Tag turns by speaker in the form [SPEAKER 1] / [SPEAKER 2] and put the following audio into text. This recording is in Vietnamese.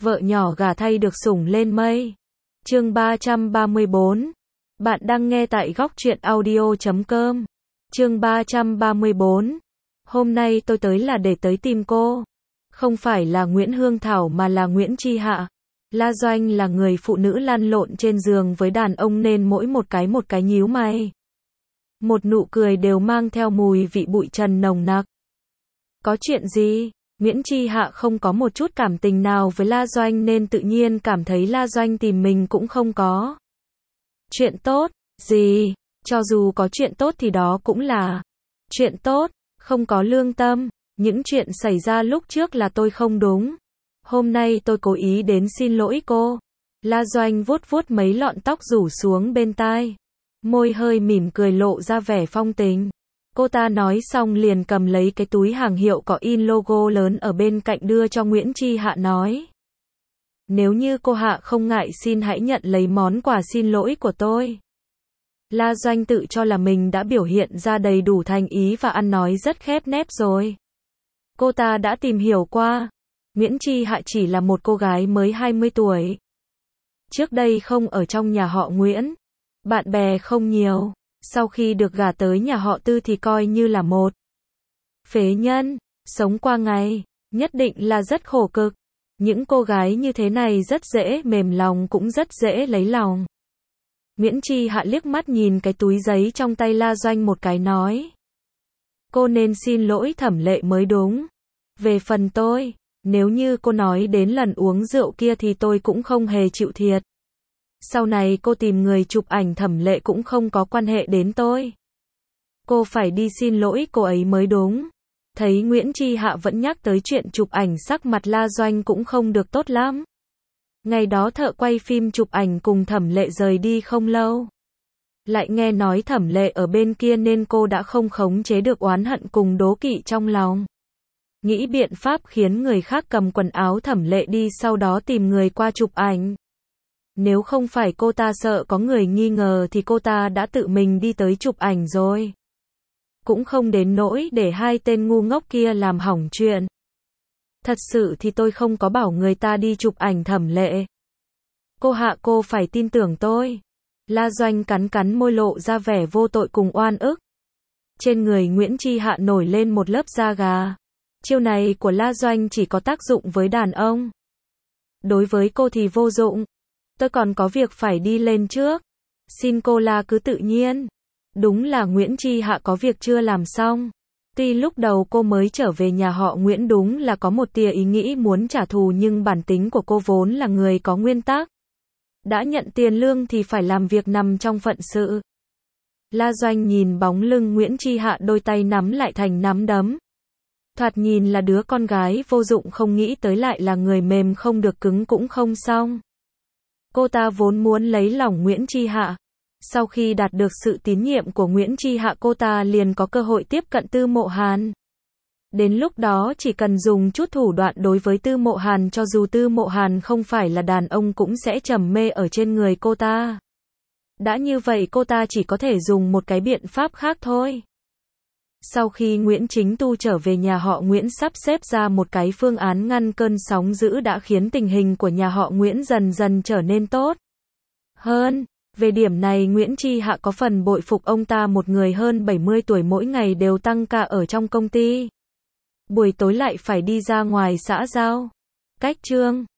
[SPEAKER 1] Vợ nhỏ gả thay được sủng lên mây. Chương 334. Bạn đang nghe tại góc truyện audio.com. Chương 334. Hôm nay tôi tới là để tới tìm cô. Không phải là Nguyễn Hương Thảo mà là Nguyễn Chi Hạ. La Doanh là người phụ nữ lăn lộn trên giường với đàn ông nên mỗi một cái nhíu mày. Một nụ cười đều mang theo mùi vị bụi trần nồng nặc. Có chuyện gì? Nguyễn Chi Hạ không có một chút cảm tình nào với La Doanh nên tự nhiên cảm thấy La Doanh tìm mình cũng không có chuyện tốt gì, cho dù có chuyện tốt thì đó cũng là chuyện tốt, không có lương tâm. Những chuyện xảy ra lúc trước là tôi không đúng. Hôm nay tôi cố ý đến xin lỗi cô. La Doanh vuốt vuốt mấy lọn tóc rủ xuống bên tai, môi hơi mỉm cười lộ ra vẻ phong tình. Cô ta nói xong liền cầm lấy cái túi hàng hiệu có in logo lớn ở bên cạnh đưa cho Nguyễn Chi Hạ nói. Nếu như cô Hạ không ngại xin hãy nhận lấy món quà xin lỗi của tôi. La Doanh tự cho là mình đã biểu hiện ra đầy đủ thành ý và ăn nói rất khép nép rồi. Cô ta đã tìm hiểu qua. Nguyễn Chi Hạ chỉ là một cô gái mới 20 tuổi. Trước đây không ở trong nhà họ Nguyễn. Bạn bè không nhiều. Sau khi được gả tới nhà họ Tư thì coi như là một phế nhân, sống qua ngày, nhất định là rất khổ cực. Những cô gái như thế này rất dễ mềm lòng cũng rất dễ lấy lòng. Nguyễn Chi Hạ liếc mắt nhìn cái túi giấy trong tay La Doanh một cái nói. Cô nên xin lỗi Thẩm Lệ mới đúng. Về phần tôi, nếu như cô nói đến lần uống rượu kia thì tôi cũng không hề chịu thiệt. Sau này cô tìm người chụp ảnh Thẩm Lệ cũng không có quan hệ đến tôi. Cô phải đi xin lỗi cô ấy mới đúng. Thấy Nguyễn Chi Hạ vẫn nhắc tới chuyện chụp ảnh sắc mặt La Doanh cũng không được tốt lắm. Ngày đó thợ quay phim chụp ảnh cùng Thẩm Lệ rời đi không lâu. Lại nghe nói Thẩm Lệ ở bên kia nên cô đã không khống chế được oán hận cùng đố kỵ trong lòng. Nghĩ biện pháp khiến người khác cầm quần áo Thẩm Lệ đi sau đó tìm người qua chụp ảnh. Nếu không phải cô ta sợ có người nghi ngờ thì cô ta đã tự mình đi tới chụp ảnh rồi. Cũng không đến nỗi để hai tên ngu ngốc kia làm hỏng chuyện. Thật sự thì tôi không có bảo người ta đi chụp ảnh Thẩm Lệ. Cô Hạ cô phải tin tưởng tôi. La Doanh cắn môi lộ ra vẻ vô tội cùng oan ức. Trên người Nguyễn Chi Hạ nổi lên một lớp da gà. Chiêu này của La Doanh chỉ có tác dụng với đàn ông. Đối với cô thì vô dụng. Tôi còn có việc phải đi lên trước. Xin cô La cứ tự nhiên. Đúng là Nguyễn Chi Hạ có việc chưa làm xong. Tuy lúc đầu cô mới trở về nhà họ Nguyễn đúng là có một tia ý nghĩ muốn trả thù nhưng bản tính của cô vốn là người có nguyên tắc. Đã nhận tiền lương thì phải làm việc nằm trong phận sự. La Doanh nhìn bóng lưng Nguyễn Chi Hạ đôi tay nắm lại thành nắm đấm. Thoạt nhìn là đứa con gái vô dụng không nghĩ tới lại là người mềm không được cứng cũng không xong. Cô ta vốn muốn lấy lòng Nguyễn Chi Hạ. Sau khi đạt được sự tín nhiệm của Nguyễn Chi Hạ cô ta liền có cơ hội tiếp cận Tư Mộ Hàn. Đến lúc đó chỉ cần dùng chút thủ đoạn đối với Tư Mộ Hàn cho dù Tư Mộ Hàn không phải là đàn ông cũng sẽ trầm mê ở trên người cô ta. Đã như vậy cô ta chỉ có thể dùng một cái biện pháp khác thôi. Sau khi Nguyễn Chính Tu trở về nhà họ Nguyễn sắp xếp ra một cái phương án ngăn cơn sóng dữ đã khiến tình hình của nhà họ Nguyễn dần dần trở nên tốt hơn. Về điểm này Nguyễn Chi Hạ có phần bội phục ông ta, một người hơn 70 tuổi mỗi ngày đều tăng ca ở trong công ty. Buổi tối lại phải đi ra ngoài xã giao. Cách chương